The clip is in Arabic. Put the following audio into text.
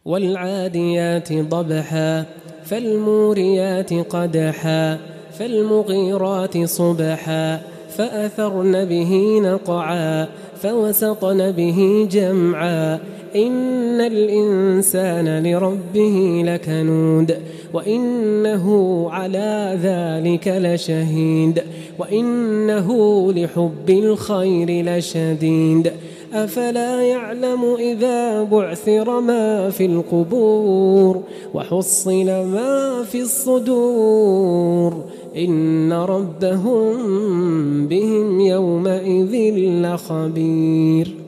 والعاديات ضبحا فالموريات قدحا فالمغيرات صبحا فأثرن به نقعا فوسطن به جمعا إن الإنسان لربه لكنود وإنه على ذلك لشهيد وإنه لحب الخير لشديد أفلا يعلم إذا بعثر ما في القبور وحصل ما في الصدور إن ربهم بهم يومئذ لخبير.